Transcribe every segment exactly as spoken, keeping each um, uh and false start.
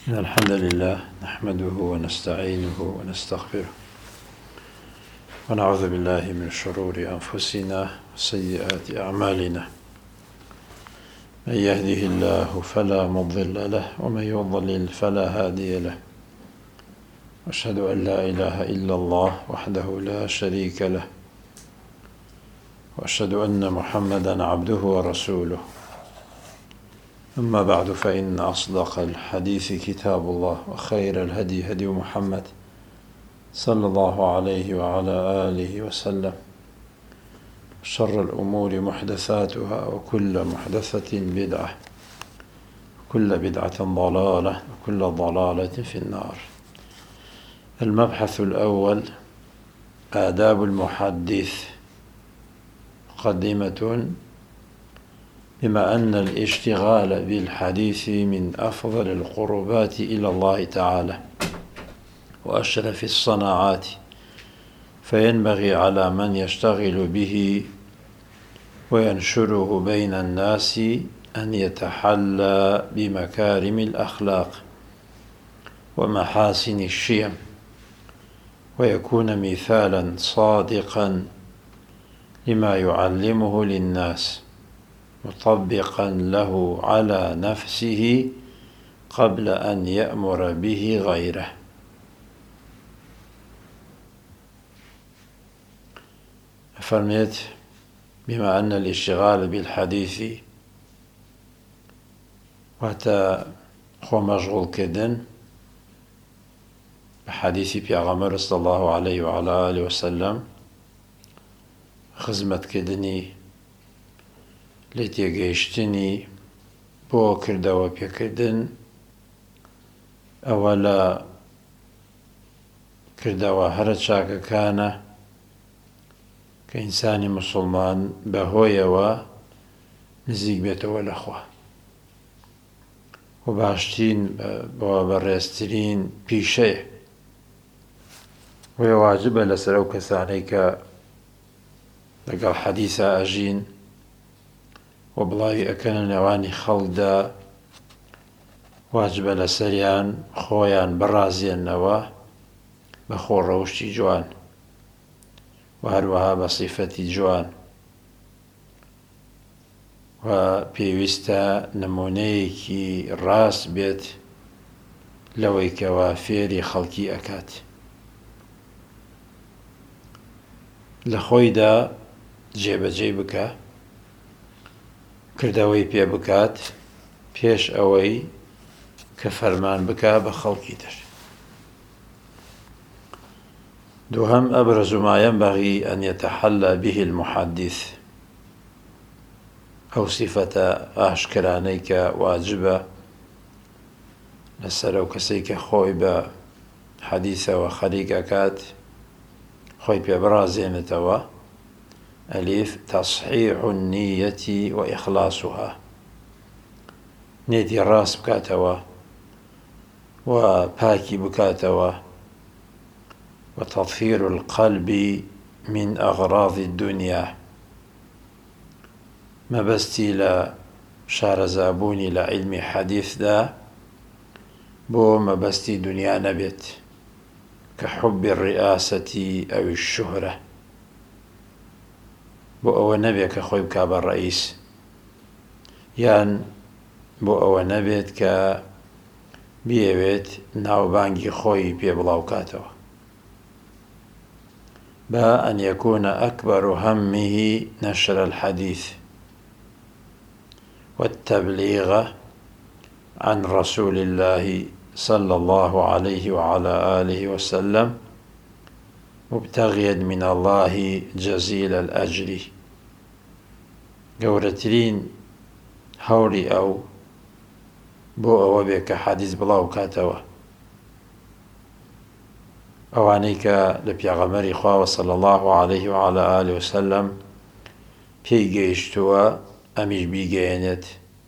إن الحمد لله نحمده ونستعينه ونستغفره ونعوذ بالله من شرور أنفسنا وسيئات أعمالنا. من يهده الله فلا مضل له ومن يضلل فلا هادي له. أشهد أن لا إله إلا الله وحده لا شريك له، وأشهد أن محمدا عبده ورسوله. أما بعد، فإن أصدق الحديث كتاب الله، وخير الهدي هدي محمد صلى الله عليه وعلى آله وسلم. شر الأمور محدثاتها، وكل محدثة بدعة، وكل بدعة ضلالة، وكل ضلالة في النار. المبحث الأول: آداب المحدث. مقدمة: بما أن الاشتغال بالحديث من أفضل القربات إلى الله تعالى وأشرف الصناعات، فينبغي على من يشتغل به وينشره بين الناس أن يتحلى بمكارم الأخلاق ومحاسن الشيم، ويكون مثالا صادقا لما يعلمه للناس، مطبقا له على نفسه قبل أن يأمر به غيره. فرميت: بما أن الاشتغال بالحديث واتا خو مشغول كدن بحديث پیغمبر صلى الله عليه وعلى آله وسلم، خزمت كدني لتيگەیشتنی بۆ کردەوە پێکردن، ئەوە لە کردەوە هەرە چاکەکانە کە ئینسانی موسڵمان بەهۆیەوە نزیک بێتەوە لەخوا، و باشترین بەوە بەڕێزترین پیشەیە. وێ واجبە لەسەر ئەو کەسانەی کە لەگەڵ حەدیثە ئەژین و بڵاوی ئەکەنە نێوانی خەڵکدا، واجبە لەسەریان خۆیان بڕازێننەوە بە خۆڕەوشتی جوان و هەروەها بە سیفەتی جوان، و پێویستە نمونەیەکی ڕاست بێت لەوەی کەوا فێری خەڵکی ئەکات. لە خۆیدا جێبەجێ بکە، کردەوەی پێ بکات پێش ئەوەی کە فەرمان بکا بە خەڵکی تر. دووهەم: أبرز ما ينبغي أن يتحلى به المحدث. ئەو سیفەتە ئاشکرانەی کە واجبە لەسەر ئەو کەسەی کە خۆی بە حەدیثەوە خەریک ئەکات، خۆی پێ بڕازێنێتەوە. ألف: تصحيح النية وإخلاصها. نيتي راس بكاتوا وباكي بكاتوا، وتطهير القلب من أغراض الدنيا. ما بستي لا شارزابوني لعلم حديث دا بو ما بستي دنيا نبت، كحب الرئاسة أو الشهرة. بۆ ئەوە نەبێت کە خۆی بکا بە ڕئیس، یان بۆ ئەوە نەبێت کە بیەوێت ناوبانگی خۆی پێ بڵاوکاتەوە. بە ئەن یەکونە ئەکبەر هەمه نەشر الحەدیث والتبلیغ عن رسول الله صلى الله عليه وعلى آله وسلم، مبتغيا من الله جزيل الأجر. گەورەترین هەوڵی ئەو بۆ ئەوە بێ کە حەدیث بڵاو کاتەوە، ئەوانەی کە لە پێغەمبەری خواوە صلى الله عليه وعلى آله وسلم پێی گەیشتووە، ئەمیش بیگەیەنێت،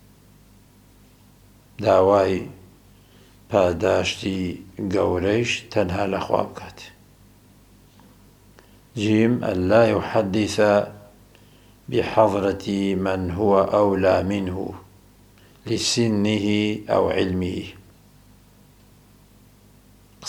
داوای پاداشتی گەورەیش تەنها لەخوا بکات. جيم: ألا يحدث بحضرة من هو أولى منه لسنه أو علمه.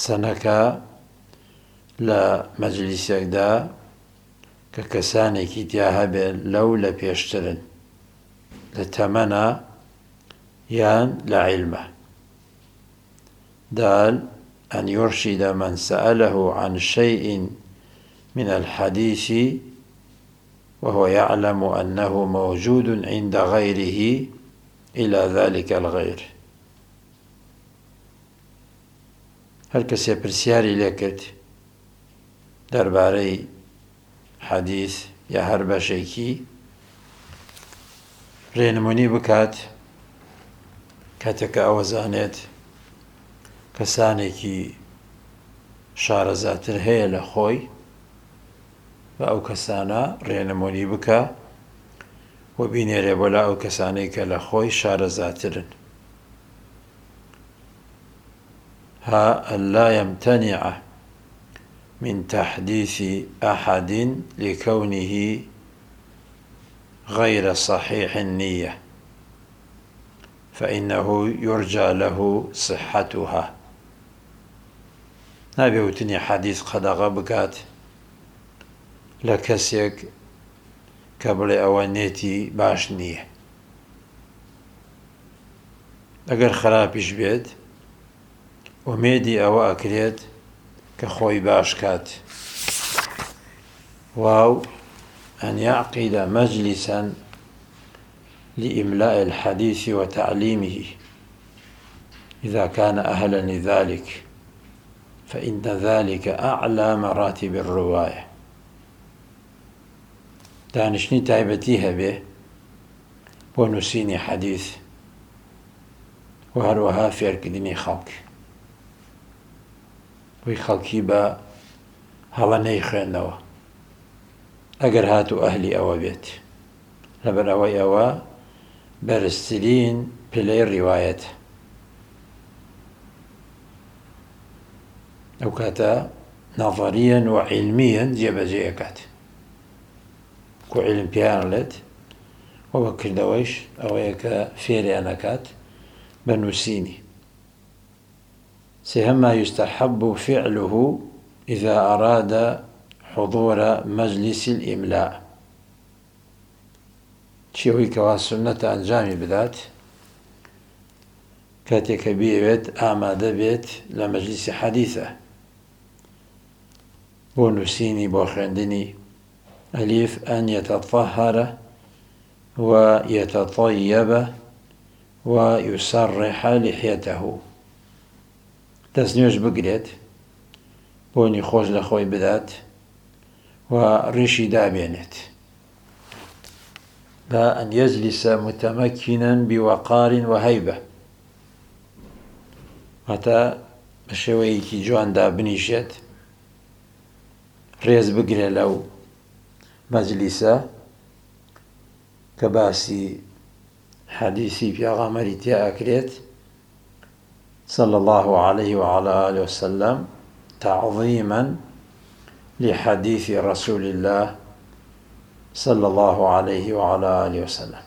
قسەنەکە لە مەجلیسێکدا کە کەسانێکی تیا هەبێت لەو لە پێشترن لە تەمەنە یان لە عیلمە. دال أن يرشد من سأله عن شيء من الحديث وهو يعلم أنه موجود عند غيره إلى ذلك الغير. هەر کەسێ پرسیاری لێ کرد دەربارەی حەدیث یا هەر بەشێکی، ڕێنمونی بکات کاتێکە ئەوە زانێت کەسانێکی شارەزاتر هەیە لە خۆی بە ئەو کەسانە ڕێنمونی بکە و بینێرێ بۆ لە ئەو کەسانەی کە لە خۆی شارەزاترن. ها ألا يمتنع من تحديث أحد لكونه غير صحيح النية فإنه يرجى له صحتها. نابێوتنی حەدیث قەدەغە بکات لە کەسێک کە بڵێ ئەوە نێتی باش نییە. ئەگەر خراپیش بێت ئومێدی ئەوە ئەکرێت کە خۆی باش کات. واو أن يعقد مجلسا لإملاء الحديث وتعليمه إذا كان أهلا لذلك فإن ذلك أعلى مراتب الرواية. دانشنی تایبەتی هەبێ بۆ نووسینی حەدیث و هەروەها فێرکردنی خەڵک، بۆی خەڵکی بە هەڵە نەیخوێندنەوە ئەگەر هاتوو ئەهلی ئەوە بێت، لەبەر ئەوەی ئەوە بەرزترین پلەی ڕیوایەتە. ئەو کاتە نەظەریەن و عیلمیەن جێبەجێ ئەکات کۆ عیلم پێیانڵێت و بەکردەوەیش ئەوەیە کە فێریان ئەکات بە نووسینی. سێهەم ما يستحب فعله إذا أراد حضور مجلس الإملاء، چیەوەی کەوا سونەتە ئەنجامی بدات کاتێکە بێوێت ئامادە بێت لە مەجلیسی حەدیثە بۆ نووسینی بۆ خوێندنی. ألف أن يتطهر ويتطيب ويسرح لحيته، دەستنوێژ بگرێت بۆنی خۆش لە خۆی بدات و ڕیشی دابێنێت. لا أن يجلس متمكنا بوقار وهيبة، هەتا بە شێوەیەکی جواندا بنیشێت، ڕێز بگرێ لەو مەجلیسە کە باسی حەدیثی پێغەمبەری تیا ئەکرێت صلى الله عليه وعلى آله وسلم تعظيما لحديث رسول الله صلى الله عليه وعلى آله وسلم.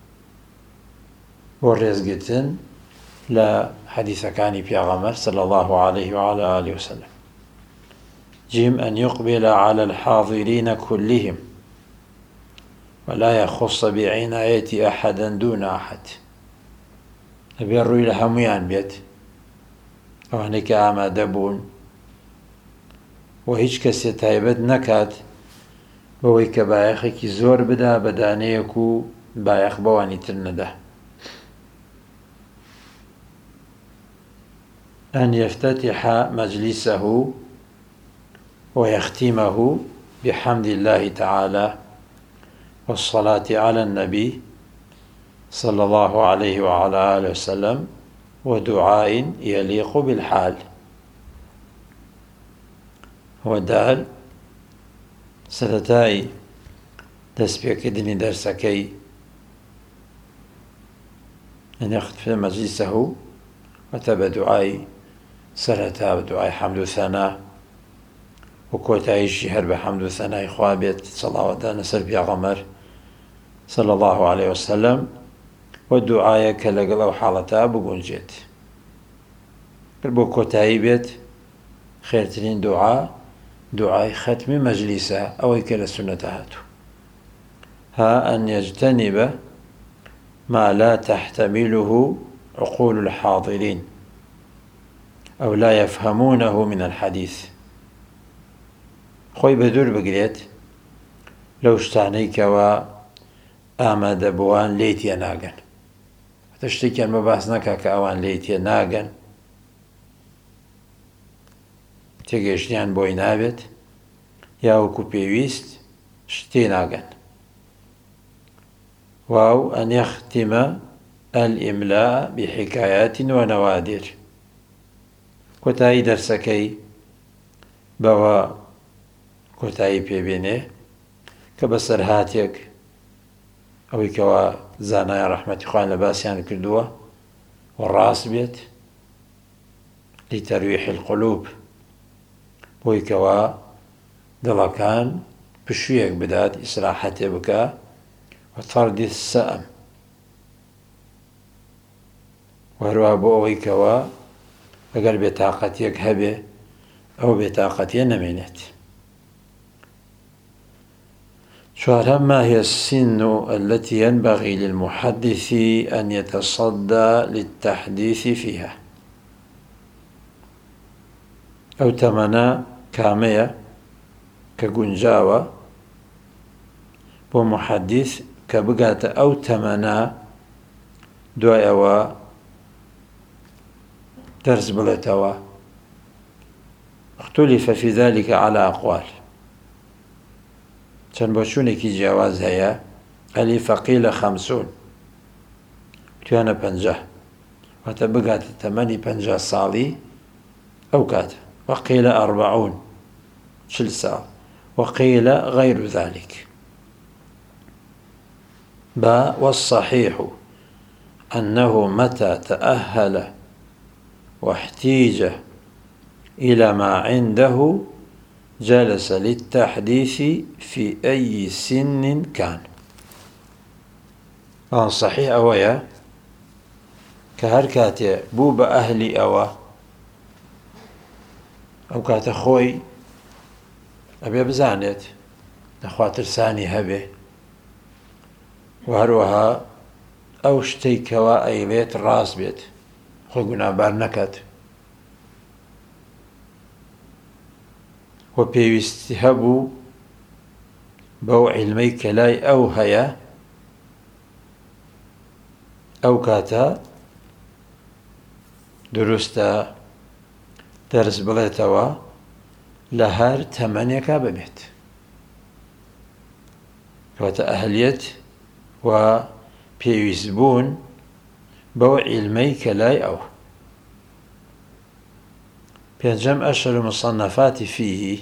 ورزقتن لا حديث كان بيغمر صلى الله عليه وعلى آله وسلم. جيم أن يقبل على الحاضرين كلهم ولا يخص بعناية أحدا دون أحد. نبي الروي لهميان بيت ئەوانەی کە ئامادە بوون و هیچ کەسێ تایبەت نەکات بەوەی کە بایەخێکی زۆر بدا بە دانەیەک و بایەخ بەوانی تر نەدا. أن يفتتح مجلسه ويختمه بحمد الله تعالى والصلاة على النبي صلى الله عليه وعلى آله وسلم ودعاء يليق بالحال. ودال سەرەتای دەستپێکردنی دەرسەکەی أن يختم مجلسه وتە بە دوعای سەرەتا بە دوعای حەمد و ثەنا و کۆتاییشی هەر بە حەمد و ثەنای خوا بێت، سەڵاوەتە لەسەر پێغەمبەر صلى الله عليه وسلم و دوعایە کە لەگەڵ ئەو حاڵەتە بگونجێت. بۆ کۆتایی بێت خيرترين دعاء دعاء ختم مجلسة أو يكل السنة هاتو ها أن يجتنب ما لا تحتمله عقول الحاضرين أو لا يفهمونه من الحديث خوي بدور بقريت لو اشتعنيك و آمد بوان ليتي ناقن تشتكي أن مباسنك كأوان ليتي ناقن تێگەیشتیان بۆی نابێت یاوەکو پێویست شتێ ناگەن واو أن يختم الإملاء بحكايات ونوادر کۆتایی دەرسەکەی بەوە کۆتایی پێبێنێ کە بەسەر هاتێک ئەوەی کەوا زانایان ڕەحمەتی خوایان لە باسییان کردووە و ڕاست بێت لتەرویح القلوب بۆی کەوا دڵەکان پشوویەک بدات ئیسراحەتێ بکە و تەڕدی السەئەم وهروها بۆ ئەوەی کەوا ئەگەر بێتاقەتیەک هەبێ ئەو بێتاقەتیە نەمێنێت. چوارهم ما هي السن التي ينبغي للمحدث أن يتصدى للتحديث فيها أو تمنى كامية كجنجاوة ومحدث كبقات أو تمنى دعوة درس بلتوا اختلف في ذلك على أقوال چەند بۆچوونێکی جیاواز هەیە ئەلی فەقیلە خەمسون توانە پەنجا واتە بگاتە تەمەنی پەنجا ساڵی ئەو کاتە وەقیلە ئەربعون چل ساڵ وقيل غير ذلك با والصحيح أنه متى تأهل واحتيج إلى ما عنده جلس للتحديث في أي سن كان. آن صحيح أويا كهركاتي بوب أهلي أوا أو كات خوي أبي بزانت نخواتر ساني هبه وهروها أو شتيكوا أي بيت راس بيت خوي قنابار نكت وبيويستی هەبوو بەو عیلمەی کە لای ئەو هەیە ئەو کاتە دروستە دەرس بڵێتەوە لە هەر تەمەنێکا ببێت کەواتە ئەهلیەت و پێویست بوون بەو عیلمەی کە لای ئەو. پێنجەم ئەشهر المصنفات فيه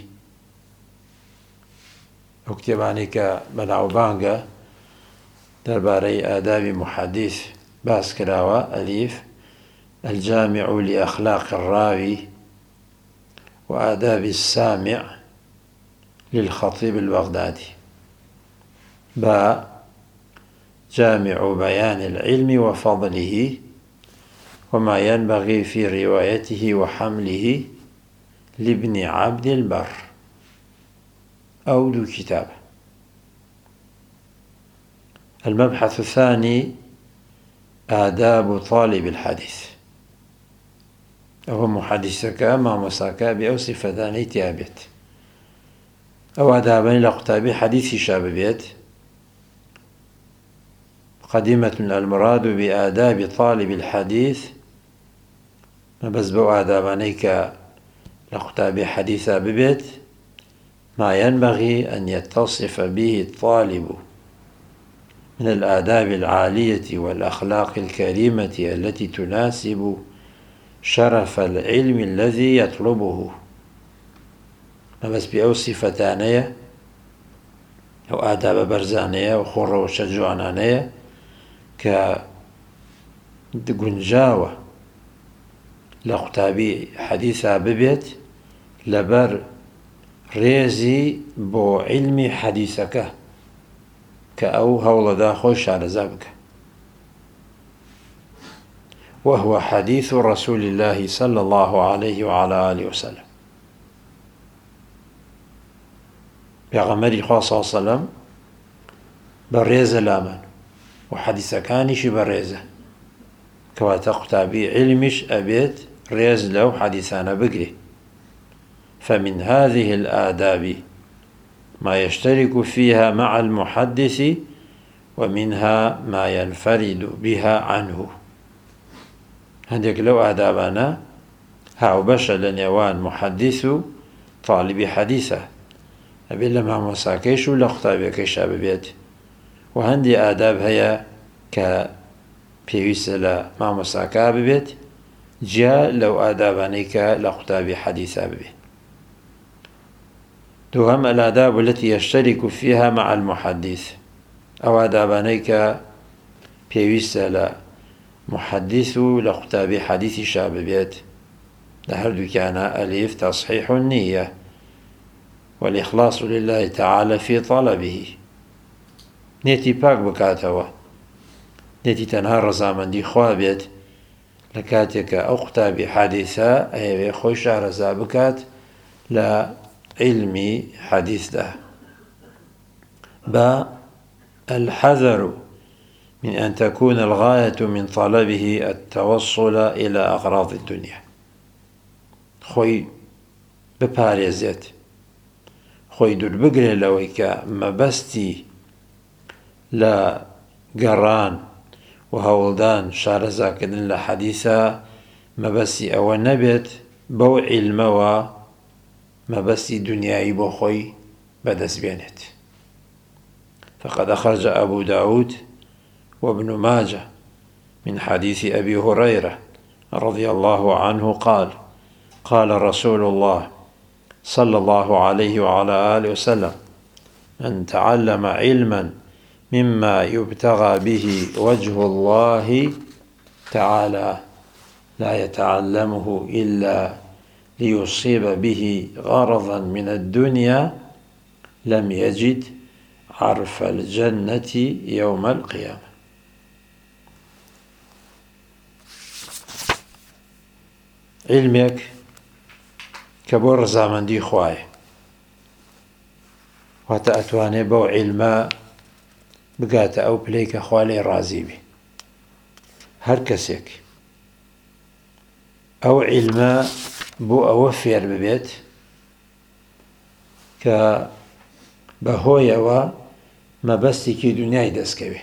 ئەو کتێبانەی کە بەناوبانگە دەربارەی ئادابی محەدیث باس کراوە ئەلیف الجامع لأخلاق الراوي وآداب السامع للخطيب البغدادي با جامع بيان العلم وفضله وما ينبغي في روايته وحمله لابن عبد البر أو ذو كتاب. المبحث الثاني آداب طالب الحديث أو محدثك ما مساك بأو صفتان تيابت أو آدابين لقطابي حديث شاببيت قديمة المراد بآداب طالب الحديث ما بس بو آدابانيك لقطابي حديثا ببيت ما ينبغي أن يتصف به الطالب من الآداب العالية والأخلاق الكريمة التي تناسب شرف العلم الذي يطلبه. ما بس بأو صفتانية أو آداب برزانية وخور وشجوعنانية كجنجاوة لقطابي حديثا ببيت لبر ريزي بو علمي حديثك كأو هولدا خوش على زابك وهو حديث رسول الله صلى الله عليه وعلى آله وسلم پێغەمبەری خوا صلی الله علیه وسلم بەڕێزە لامان و حەدیثەکانیشی بەڕێزە کەواتە قوتابی علمیش ئەبێت ڕێز لەو حەدیثانە بگرێ. فمن هذه الآداب ما يشترك فيها مع المحدث ومنها ما ينفرد بها عنه. هەندێک لەو ئادابانە هاوبەشە لە نێوان محەدیث و طالبی حەدیثە، ئەبێت لە مامۆساکەیش و لە قوتابیەکەیشا ببێت. و هەندێک ئاداب هەیە کە پێویستە لە مامۆساکە ببێت جیا لەو ئادابانەی کە لە قوتابی حەدیثە ببێت. دوهم الآداب التي يشترك فيها مع المحدث، أو آدابانەی کە پێویستە لە محەدیث و لە قوتابی حەدیثیشا ببێت. لە هەردووکیانە ئەلیف تصحيح النية والإخلاص لله تعالى في طلبه، نێتی پاک بکاتەوە، نێتی تەنها ڕەزامەندی خوا بێت لە کاتێکە ئەو قوتابی حەدیثە ئەیەوێ خۆی شارەزا بکات لە علمی حەدیثدا. با الحذر من أن تكون الغاية من طلبه التوصل إلى أغراض الدنيا، خۆی بپارێزێت، خۆی دوور بگرێت لەوەی کە مەبەستی لە گەڕان و هەوڵدان شارەزاکردن لە حەدیثە مەبەستی ئەوە نەبێت بەو عیلمەوە مەبەستی دنیایی بۆ خۆی بەدەست بێنێت. فقد أخرج أبو داود وابن ماجه من حديث أبي هريرة رضي الله عنه قال قال رسول الله صلى الله عليه وعلى آله وسلم من تعلم علما مما يبتغى به وجه الله تعالى لا يتعلمه إلا ليصيب به غرضا من الدنيا لم يجد عرف الجنة يوم القيامة. علمك كبر ڕەزامەندی خوایە، واتە ئەتوانێ بەو عیلمە بگاتە ئەو پلەی کە خوا لێی ڕازی بێ. هەر کەسێک ئەو عیلمە بۆ ئەوە فێر ببێت کە بەهۆیەوە مەبەستێکی دنیای دەستکەوێ.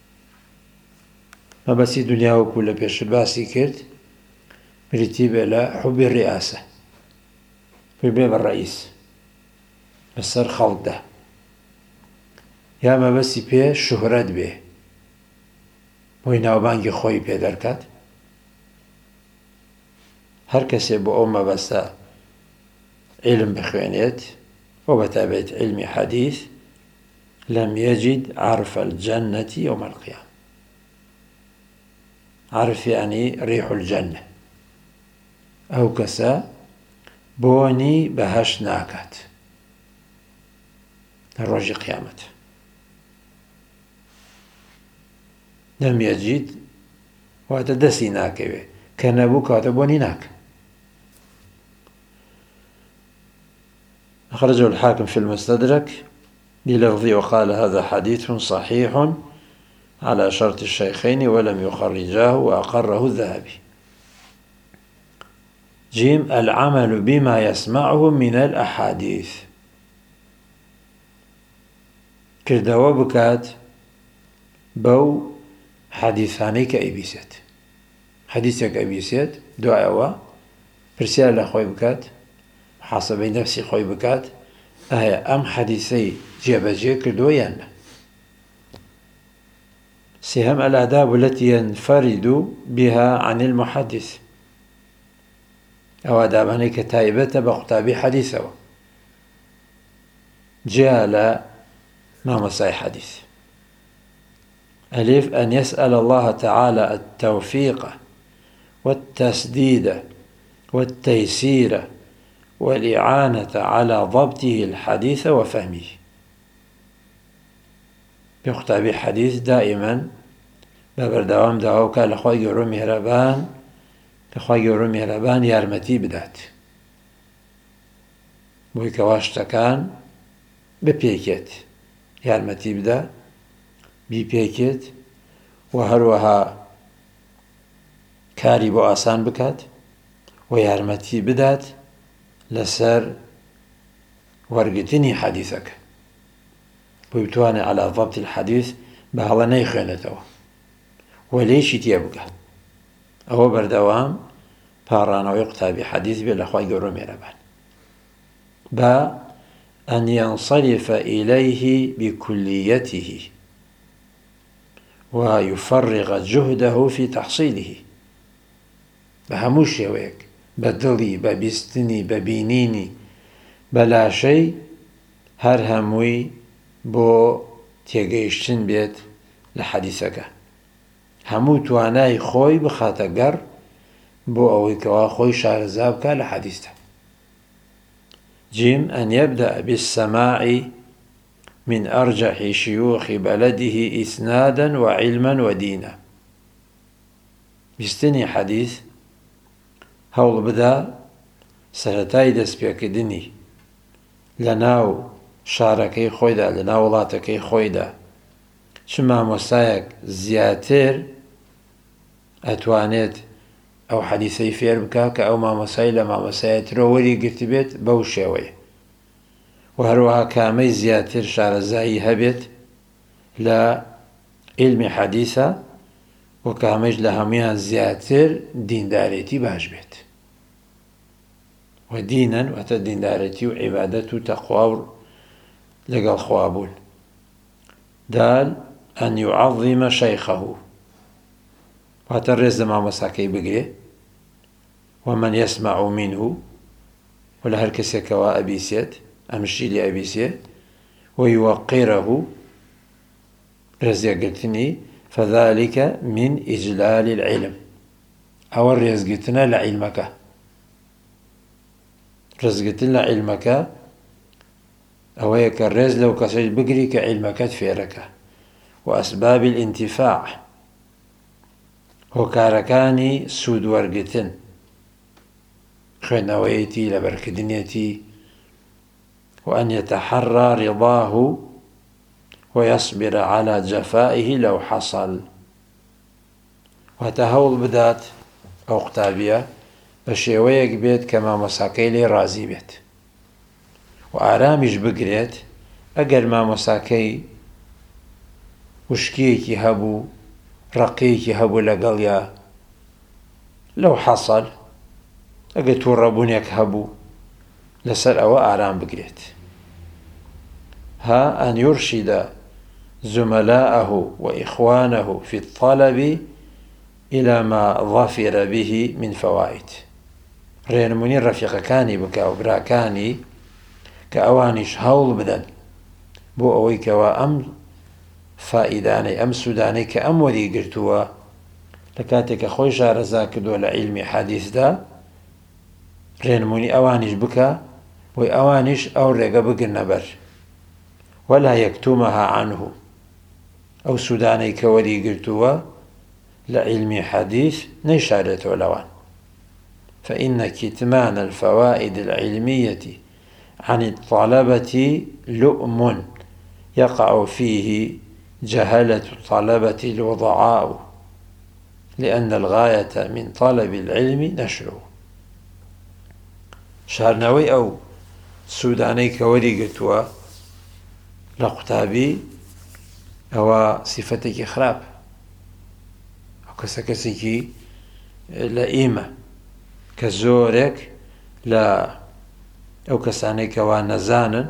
مەبەستی دنیا وەکو لە پێشتر باسی کرد بریتی بێ لە حوبی ڕیاسە، بێ بە ڕەئیس بەسەر خەڵکدا، یا مەبەستی پێ شوهرەت بێ بۆی ناوبانگی خۆی پێ دەرکات. هەر کەسێ بۆ ئەو مەبەستە علم بخوێنێت و بەتابێت علمی حەدیث لەم یەجید عرف الجنة يوم القيامة. عرف يعني ريح الجنة، ئەو کەسە بۆنی بەهەشت ناکات لە ڕۆژی قیامەت. لەم یەجید واتە دەستی ناکەوێ، کە نەبوو کاتە بۆنی ناکە. أخرجه الحاكم في المستدرك بلفظ وقال هذا حديث صحيح على شرط الشيخين ولم يخرجاه وأقره الذهبي. جيم العمل بما يسمعه من الأحاديث، کردەوە بکات بەو حەدیثانەی کە ئەیبیسێت. حەدیثێک ئەیبیسێت دوایەوە پرسیار لە خۆی بکات، محاسبەی نەفسی خۆی بکات، ئایا ئەم حەدیثەی جێبەجێ کردووە یان نە. سێهەم الآداب التي ينفرد بها عن المحدث، ئەو ئادابانەی کە تایبەتە بە قوتابی حەدیثەوە جیا لە مامۆسای حەدیث. ألف أن يسأل الله تعالى التوفيق والتسديد والتيسير والإعانة على ضبطه الحديث وفهمه. بقتابي حديث دائما ببردوام دعوك لخوي گەورە میهرەبان لخوي گەورە میهرەبان یارمەتی بدات بۆی کەوا شتەکان بپێکێت یارمەتی بدە بیپێکێت و هەروەها کاری بۆ ئاسان بکات و یارمەتی بدات لەسەر وەرگرتنی حەدیثەکە بۆ بتوانێت عەلا ضەبط الحەدیث بە هەڵە نەیخوێنێتەوە و لێیشی تێ بکات. ئەوە بەردەوام پاڕانەوەی قوتابی حەدیث بێت لە خوای گەورە مێرەبان بە أن ينصرف إليه بكليته ويفرغ جهده في تحصيله بهموو شێوەیەک بە دڵی بە بیستنی بە بینینی بەلاشەی هەر هەمووی بۆ تێگەیشتن بێت لە حەدیثەکە هەموو توانای خۆی بخاتە گەڕ بۆ ئەوەی کەوا خۆی شارەزا بکە لە حەدیثە. جيم أن يبدأ بالسماع من أرجح شيوخ بلده إسنادا وعلما ودينا. بستني حديث هەوڵ بدە سەرەتای دەستپێکردنی لە ناو شارەکەی خۆیدا لە ناو وڵاتەکەی خۆیدا چ مامۆستایەک زیاتر ئەتوانێت ئەو حەدیثەی فێر بکە کە ئەو مامۆسای لە مامۆسایەترۆ وەریگرت بێت بەو شێوەیە و هەروەها کامەی زیاتر شارەزایی هەبێت لە عیلمی حەدیثە و کامەش لە هەمویان زیاتر دیندارێتی باش بێت و دینەن واتە دیندارەتی و عیبادەت و تەقوا و لەگەڵ خوا بوون. دال أن يعظم شيخه واتە ڕێز لە مامۆساکەی بگرێ ومن يسمع منه و لە هەر کەسێکەوە ئەبیسێت ئەمشی لێ ئەبیسێ ويوقره ڕێزیەگرتنی فذلك من إجلال العلم أو الرزقتنا لعلمك رزقتنا لعلمك أو هيك الرز لو كسر بقري كعلمك تفيرك وأسباب الانتفاع هو كاركاني سود ورقتن خنويتي لبركدنيتي وأن يتحرى رضاه ويصبر على جفائه لو حصل وتهول بدات أو قتابية بشيويك بيت كما مساكي لي رازي بيت وآرامش بقريت أقل ما مساكي وشكيكي هبو رقيكي هبو لقليا لو حصل أقل توربونيك هبو لسر أو آرام بقريت. ها أن يرشد زملاءه وإخوانه في الطلب إلى ما ظفر به من فوائد رێنمونی ڕەفیقەکانی بکە و براکانی کە ئەوانیش هەوڵ بدەن بۆ ئەوەی کەوا ئەم فائیدانەی ئەم سوودانەی کە ئەم وەریگرتووە لە کاتێککە خۆی شارەزا کردووە لە عیلمی حەدیثدا ڕێنمونی ئەوانیش بکە بۆی ئەوانیش ئەو ڕێگە بگرنە بەر ولا يكتمها عنه أو سوداني كوري قرتوا لعلم حديث نشارته لوان فإن كتمان الفوائد العلمية عن الطلبة لؤم يقع فيه جهلة الطلبة الوضعاء لأن الغاية من طلب العلم نشره شارنوي أو سوداني كوري قرتوا لقتابي أو صفتك خراب أو كسكسكي لئيمة كزورك لا أو كسانيك ونزانا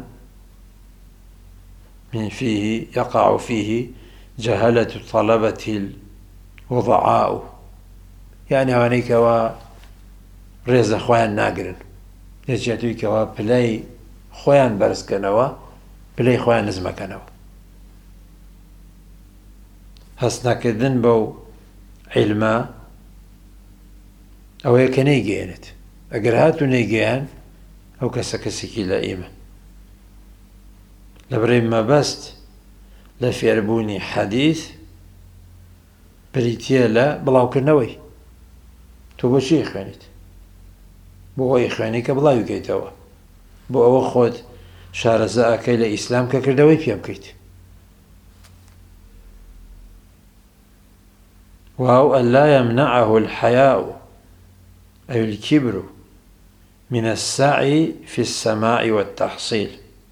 من فيه يقع فيه جهلة الطلبة الوضعاء يعني هونيك و ريز خوان ناقرن يجيتوك و بلاي خوان برسكنوا بلاي خوان نزمكنوا هەستنەکردن بەو عیلمە ئەوەیە کە نەیگەێنێت ئەگەر هات و نەیگەیان ئەو کەسە کەسێکی لە ئێمە لەبەرەی مەبەست لە فێربوونی حەدیث بریتیە لە بڵاوکردنەوەی تۆ بۆچی خوێنیت بۆ ئەوەی خوێنی کە بڵاوی بکەیتەوە بۆ ئەوە خۆت شارەزایەکەی لە ئیسلام کە کردەوەی پێ بکەیت. واو ألا يمنعه الحياء أي الكبر من السعي في السماع والتحصيل.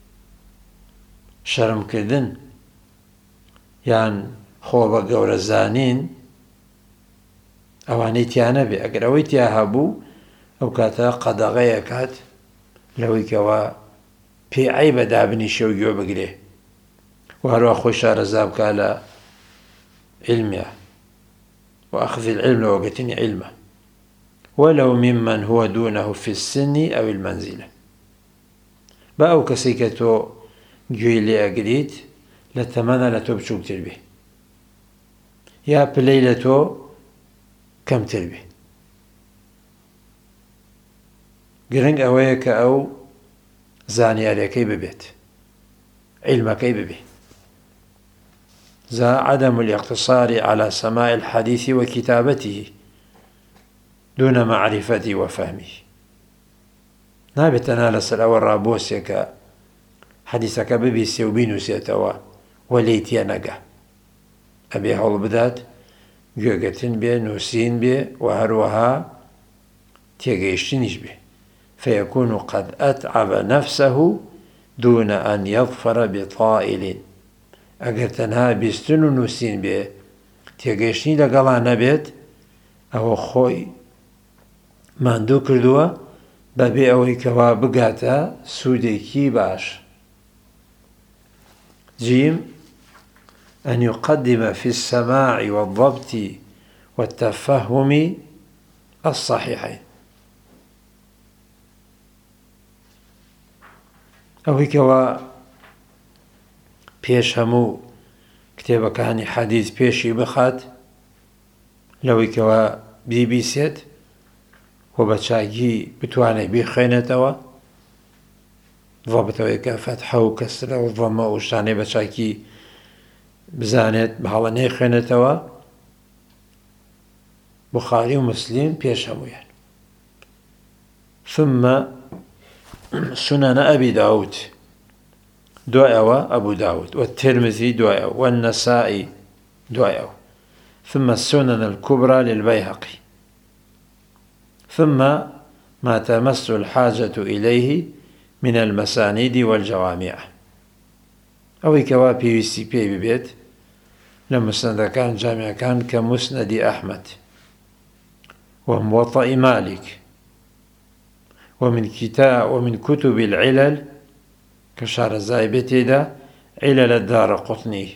شرم كردن يعني خۆ بە گەورەزانین ئەوانەی تیانە بێ، ئەگەر ئەوەی تیا هەبوو ئەو کاتە قەدەغەیە کات لەوەی کەەوە پێعی بە دابنی شەو گوێ بگرێ و هەروە خۆی شارەزا بکە لە علمە وأخذ العلم لوقتني علمه ولو ممن هو دونه في السن أو المنزلة. بأو كسيكتو جويلي أقريت لتمنى لتبشوك تربي يا بليلتو كم تربي قرنق أويك أو زاني عليكي ببيت علمكي ببي ذا عدم الاقتصار على سماع الحديث وكتابته دون معرفته وفهمه. نابت أنا لسل أول رابوسيك حديثك ببي سيوبينو سيتوا وليتي نقا أبي هول بدات جوغتين بي نوسين بي وهروها تيغيشتنش بي فيكون قد أتعب نفسه دون أن يظفر بطائل. ئەگەر تەنها بیستن و نووسین بێ تێگەیشتنی لەگەڵا نەبێت ئەوە خۆی ماندوو کردووە بەبێ ئەوەی کەوا بگاتە سوودێکی باش. جيم أن يقدم في السماع والضبط والتفهم الصحيحين. ئەوەی کەوا پێش هەموو کتێبەکانی حەدیث پێشی بخات لەوەی کەوا بیبیسێت و بە چاکی بتوانێت بیخوێنێتەوە ضەبتەوەیکە فەتحە و کەسرە و ضەمە و شانەی بە چاکی بزانێت بەهەڵە نەیخوێنێتەوە. بوخاری و مسلم پێش هەموویان. ثم سنن أبي داود دعاء أبو داود والترمذي دعاء والنسائي دعاء ثم السنن الكبرى للبيهقي ثم ما تمس الحاجة إليه من المسانيد والجوامع. أو كوا بي سي بي ببيت لمسند كان جامع كان كمسند أحمد وموطأ مالك ومن كتاب ومن كتب العلل كشار الزايبتي علل الدار قطني.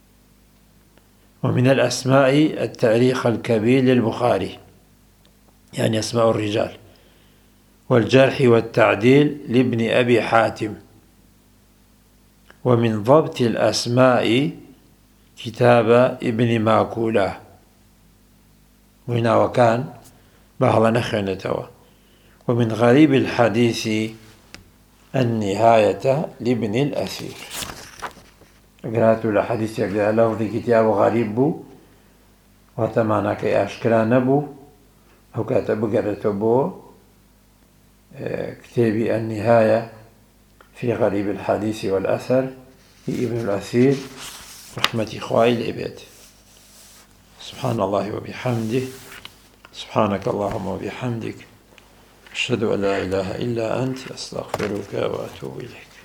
ومن الأسماء التاريخ الكبير للبخاري يعني أسماء الرجال والجرح والتعديل لابن أبي حاتم. ومن ضبط الأسماء كتاب ابن ماكولة وهنا وكان بهلا نخنتوا. ومن غريب الحديث النهاية لابن الأثير. قرأت الحديث يقول له في كتاب غريب بو وتمانك أشكرا بو أو كاتب قرأت بو كتابي النهاية في غريب الحديث والأثر في ابن الأثير رحمة إخوائي العباد. سبحان الله وبحمده سبحانك اللهم وبحمدك أشهد أن لا إله إلا أنت أستغفرك وأتوب إليك.